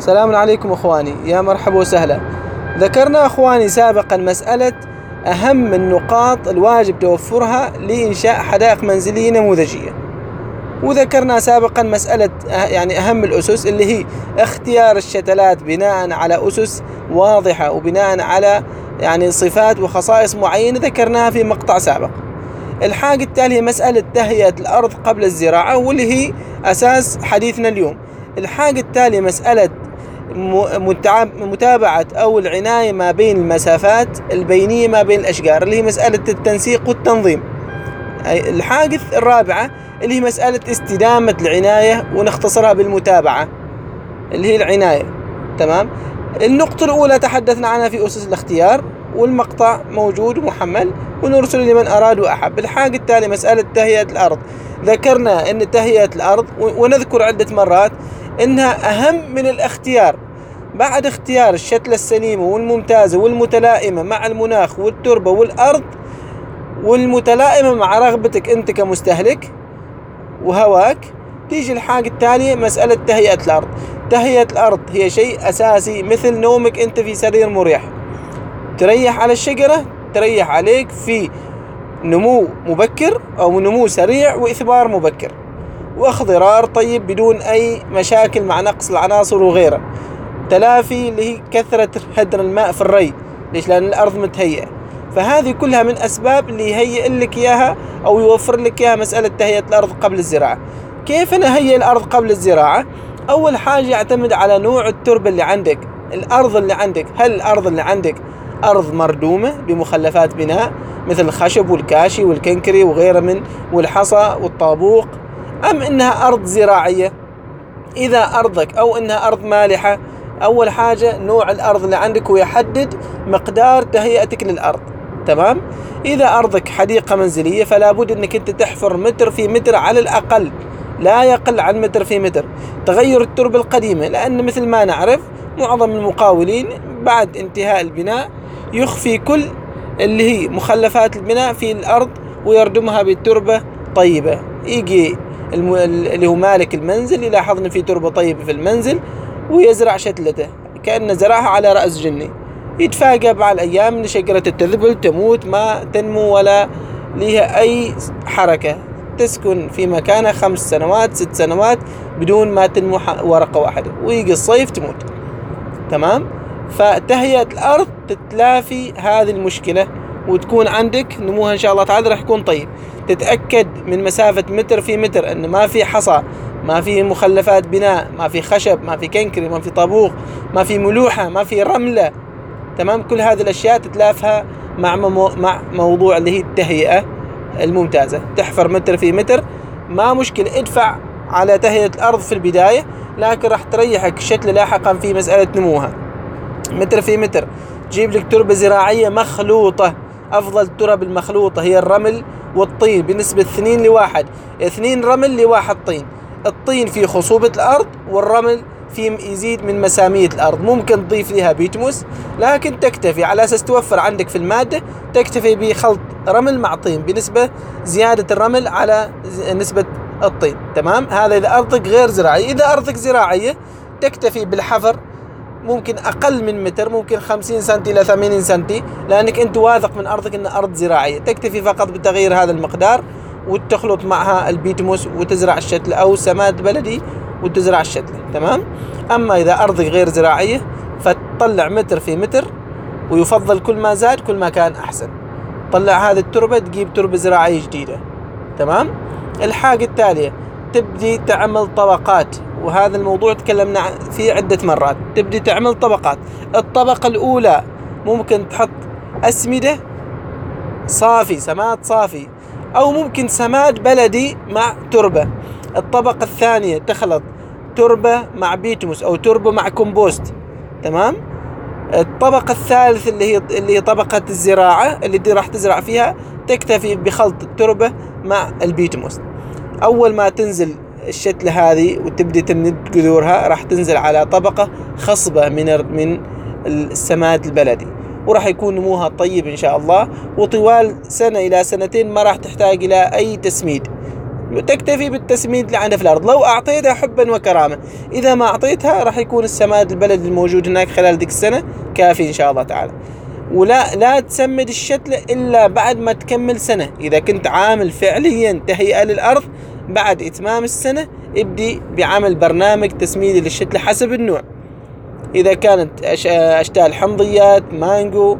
السلام عليكم اخواني، يا مرحبا وسهلا. ذكرنا اخواني سابقا مسألة اهم النقاط الواجب توفرها لانشاء حدائق منزلية نموذجية، وذكرنا سابقا مسألة يعني اهم الاسس اللي هي اختيار الشتلات بناء على اسس واضحة وبناء على يعني صفات وخصائص معينة ذكرناها في مقطع سابق. الحاجة التالية مسألة تهيئة الأرض قبل الزراعة، واللي هي أساس حديثنا اليوم. الحاجة التالية مسألة متابعة أو العناية ما بين المسافات البينية ما بين الأشجار، اللي هي مسألة التنسيق والتنظيم. الحاجة الرابعة اللي هي مسألة استدامة العناية، ونختصرها بالمتابعة اللي هي العناية. تمام. النقطة الأولى تحدثنا عنها في أسس الاختيار، والمقطع موجود ومحمل ونرسل لمن أراد وأحب. الحاجة التالية مسألة تهيئة الأرض. ذكرنا أن تهيئة الأرض، ونذكر عدة مرات إنها أهم من الاختيار. بعد اختيار الشتلة السليمة والممتازة والمتلائمة مع المناخ والتربة والأرض، والمتلائمة مع رغبتك أنت كمستهلك وهواك، تيجي الحاجة التالية مسألة تهيئة الأرض. تهيئة الأرض هي شيء أساسي، مثل نومك أنت في سرير مريح، تريح على الشجرة، تريح عليك في نمو مبكر أو نمو سريع وإثمار مبكر واخضرار طيب بدون أي مشاكل مع نقص العناصر وغيرها. تلافي اللي هي كثرة هدر الماء في الري. ليش؟ لأن الأرض متهيئة. فهذه كلها من أسباب اللي يهيئ لك إياها أو يوفر لك إياها مسألة تهيئة الأرض قبل الزراعة. كيف نهيئ الأرض قبل الزراعة؟ أول حاجة يعتمد على نوع التربة اللي عندك، الأرض اللي عندك. هل الأرض اللي عندك أرض مردومة بمخلفات بناء مثل الخشب والكاشي والكنكري وغيره من والحصى والطابوق، أم إنها أرض زراعية؟ إذا أرضك أو إنها أرض مالحة، أول حاجة نوع الأرض اللي عندك ويحدد مقدار تهيئتك للأرض. تمام. إذا أرضك حديقة منزلية فلا بد إنك أنت تحفر متر في متر على الأقل، لا يقل عن متر في متر. تغير التربة القديمة، لأن مثل ما نعرف معظم المقاولين بعد انتهاء البناء يخفي كل اللي هي مخلفات البناء في الأرض ويردمها بالتربة طيبة. يجي اللي هو مالك المنزل يلاحظ ان في تربة طيبة في المنزل ويزرع شتلته كأنه زرعها على رأس جني. يتفاجأ بعد الأيام ان شجرة تذبل تموت، ما تنمو ولا لها أي حركة، تسكن في مكانها 5 سنوات 6 سنوات بدون ما تنمو ورقة واحدة، ويجي الصيف تموت. تمام. فتهيئة الأرض تتلافي هذه المشكلة، وتكون عندك نموها إن شاء الله تعالى راح يكون طيب. تتأكد من مسافة متر في متر أن ما في حصى، ما في مخلفات بناء، ما في خشب، ما في كنكري، ما في طابوق، ما في ملوحة، ما في رملة. تمام. كل هذه الأشياء تتلافها مع موضوع اللي هي التهيئة الممتازة. تحفر متر في متر ما مشكلة، ادفع على تهيئة الأرض في البداية، لكن راح تريحك الشتلة لاحقا في مسألة نموها. متر في متر. جيب لك تربة زراعية مخلوطة. أفضل الترب المخلوطة هي الرمل والطين بنسبة 2:1، 2 رمل ل1 طين. الطين فيه خصوبة الأرض، والرمل فيه يزيد من مسامية الأرض. ممكن تضيف لها بيتموس، لكن تكتفي على أساس توفر عندك في المادة، تكتفي بخلط رمل مع طين بنسبة زيادة الرمل على نسبة الطين. تمام. هذا إذا أرضك غير زراعية. إذا أرضك زراعية تكتفي بالحفر، ممكن أقل من متر، ممكن 50 سنتي إلى 80 سنتي، لأنك أنت واثق من أرضك أن أرض زراعية. تكتفي فقط بتغيير هذا المقدار، وتخلط معها البيتموس وتزرع الشتلة، أو سماد بلدي وتزرع الشتلة. تمام. أما إذا أرضك غير زراعية فتطلع متر في متر، ويفضل كل ما زاد كل ما كان أحسن. طلع هذه التربة، تجيب تربة زراعية جديدة. تمام. الحاجة التالية تبدي تعمل طبقات، وهذا الموضوع تكلمنا فيه عدة مرات. تبدي تعمل طبقات. الطبقة الأولى ممكن تحط أسمدة صافي، سماد صافي، أو ممكن سماد بلدي مع تربة. الطبقة الثانية تخلط تربة مع بيتموس أو تربة مع كومبوست. تمام. الطبقة الثالثة اللي هي طبقة الزراعة اللي دي راح تزرع فيها، تكتفي بخلط التربة مع البيتموس. أول ما تنزل الشتلة هذه وتبدي تمد جذورها، راح تنزل على طبقة خصبة من السماد البلدي، وراح يكون نموها طيب إن شاء الله. وطوال 1 إلى 2 سنين ما راح تحتاج إلى أي تسميد. تكتفي بالتسميد اللي عندها في الأرض. لو أعطيتها حبا وكرامة، إذا ما أعطيتها راح يكون السماد البلد الموجود هناك خلال ديك السنة كافي إن شاء الله تعالى. لا تسمد الشتلة إلا بعد ما تكمل سنة. إذا كنت عامل فعليا تهيئة للأرض بعد إتمام السنة، ابدي بعمل برنامج تسميدي للشتلة حسب النوع. إذا كانت أشتال حمضيات، مانجو،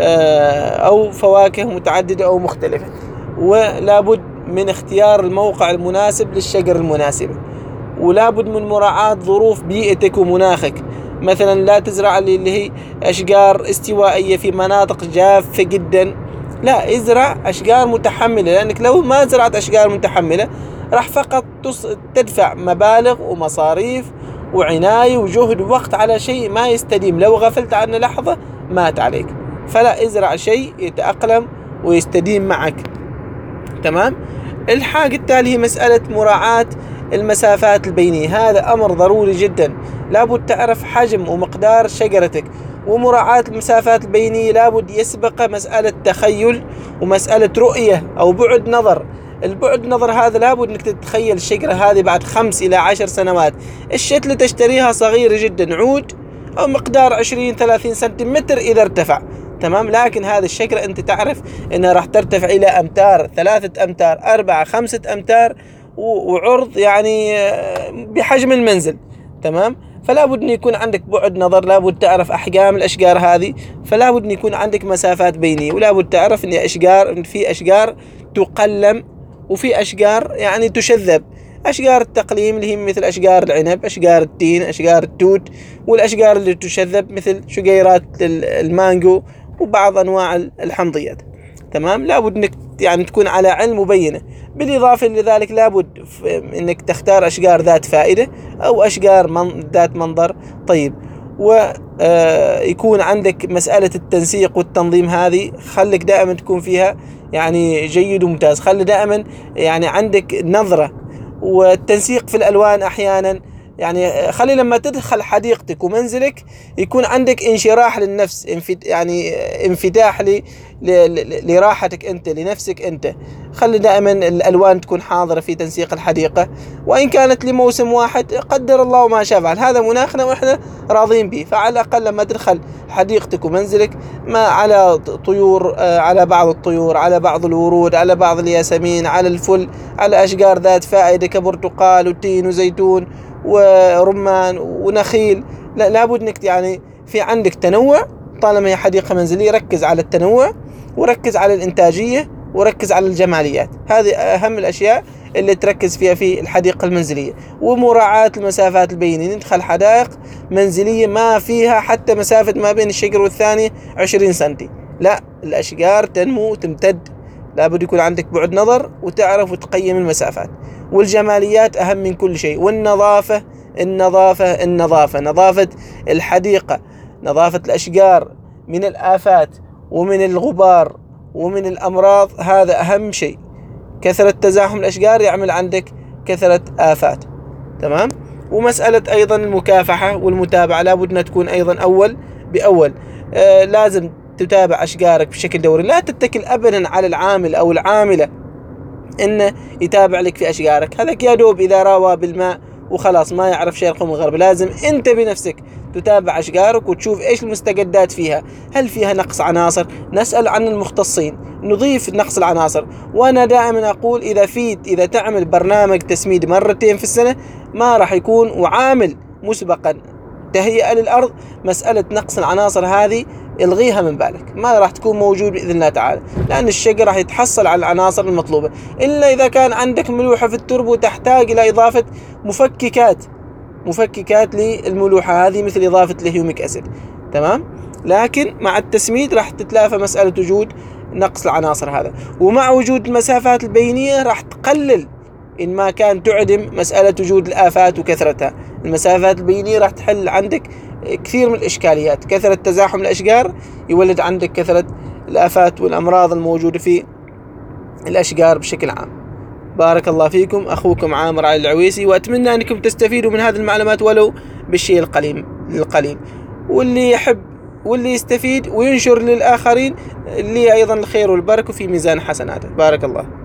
أو فواكه متعددة أو مختلفة. ولابد من اختيار الموقع المناسب للشجر المناسبة، ولابد من مراعاة ظروف بيئتك ومناخك. مثلا لا تزرع اللي هي أشجار استوائية في مناطق جافة جدا، لا، ازرع أشجار متحملة، لأنك لو ما زرعت أشجار متحملة راح فقط تدفع مبالغ ومصاريف وعناية وجهد ووقت على شيء ما يستديم. لو غفلت عنه لحظة مات عليك. فلا، ازرع شيء يتأقلم ويستديم معك. تمام. الحاجة التالية هي مسألة مراعاة المسافات البينية. هذا أمر ضروري جدا. لابد تعرف حجم ومقدار شجرتك، ومراعاة المسافات البينية لابد يسبق مسألة تخيل ومسألة رؤية أو بعد نظر. البعد نظر هذا لابد انك تتخيل الشجرة هذه بعد 5 إلى 10 سنوات. الشتلة تشتريها صغيرة جدا، عود أو مقدار 20-30 سنتيمتر إذا ارتفع. تمام. لكن هذه الشجرة أنت تعرف أنها راح ترتفع إلى أمتار، 3 أمتار، 4-5 أمتار، وعرض يعني بحجم المنزل. تمام. فلا بد أن يكون عندك بعد نظر، لا بد تعرف أحجام الأشجار هذه، فلا بد أن يكون عندك مسافات بينية، ولا بد تعرف أن في أشجار تقلم وفي أشجار يعني تشذب. أشجار التقليم اللي هي مثل أشجار العنب، أشجار التين، أشجار التوت، والأشجار اللي تشذب مثل شجيرات المانجو وبعض أنواع الحمضيات. تمام. لابد أنك يعني تكون على علم مبينة. بالإضافة لذلك لابد أنك تختار أشجار ذات فائدة أو أشجار ذات منظر طيب. ويكون عندك مسألة التنسيق والتنظيم، هذه خليك دائما تكون فيها يعني جيد وممتاز. خلي دائما يعني عندك نظرة. والتنسيق في الألوان أحيانا يعني خلي لما تدخل حديقتك ومنزلك يكون عندك انشراح للنفس، يعني انفتاح لراحتك أنت، لنفسك أنت. خلي دائما الألوان تكون حاضرة في تنسيق الحديقة، وإن كانت لموسم واحد قدر الله ما شاء فعل، هذا مناخنا وإحنا راضين به. فعلى الأقل لما تدخل حديقتك ومنزلك ما على طيور، على بعض الطيور، على بعض الورود، على بعض الياسمين، على الفل، على أشجار ذات فائدة كبرتقال وتين وزيتون ورمان ونخيل. لابد انك يعني في عندك تنوع. طالما هي حديقة منزلية ركز على التنوع، وركز على الإنتاجية، وركز على الجماليات. هذه أهم الأشياء اللي تركز فيها في الحديقة المنزلية. ومراعاة المسافات البينية. ندخل حدائق منزلية ما فيها حتى مسافة ما بين الشجر والثاني 20 سنتي، لا، الأشجار تنمو وتمتد. لابد يكون عندك بعد نظر وتعرف وتقيم المسافات. والجماليات أهم من كل شيء. والنظافة، نظافة الحديقة، نظافة الأشجار من الآفات ومن الغبار ومن الأمراض، هذا أهم شيء. كثرة تزاحم الأشجار يعمل عندك كثرة آفات. تمام. ومسألة أيضا المكافحة والمتابعة لابد أن تكون أيضا أول بأول. لازم تتابع أشجارك بشكل دوري. لا تتكل أبدا على العامل أو العاملة إنه يتابع لك في أشجارك، هذاك يا دوب إذا راوى بالماء وخلاص ما يعرف شرق من غرب. لازم أنت بنفسك تتابع أشجارك وتشوف إيش المستجدات فيها. هل فيها نقص عناصر؟ نسأل عن المختصين، نضيف نقص العناصر. وأنا دائما أقول إذا تعمل برنامج تسميد مرتين في السنة ما راح يكون، وعامل مسبقا تهيئة للأرض، مسألة نقص العناصر هذه الغيها من بالك، ما راح تكون موجود بإذن الله تعالى، لأن الشجر راح يتحصل على العناصر المطلوبة. إلا إذا كان عندك ملوحة في التربة وتحتاج إلى إضافة مفككات للملوحة هذه، مثل إضافة الهيوميك أسيد. تمام. لكن مع التسميد راح تتلافى مسألة وجود نقص العناصر هذا. ومع وجود المسافات البينية راح تقلل إن ما كان تعدم مسألة وجود الآفات وكثرتها. المسافات البينية راح تحل عندك كثير من الإشكاليات. كثرة تزاحم الأشجار يولد عندك كثرة الآفات والأمراض الموجودة في الأشجار بشكل عام. بارك الله فيكم. أخوكم عامر علي العويسي، وأتمنى أنكم تستفيدوا من هذه المعلومات ولو بالشيء القليل. واللي يحب واللي يستفيد وينشر للآخرين، اللي أيضا الخير والبركة في ميزان حسناته. بارك الله.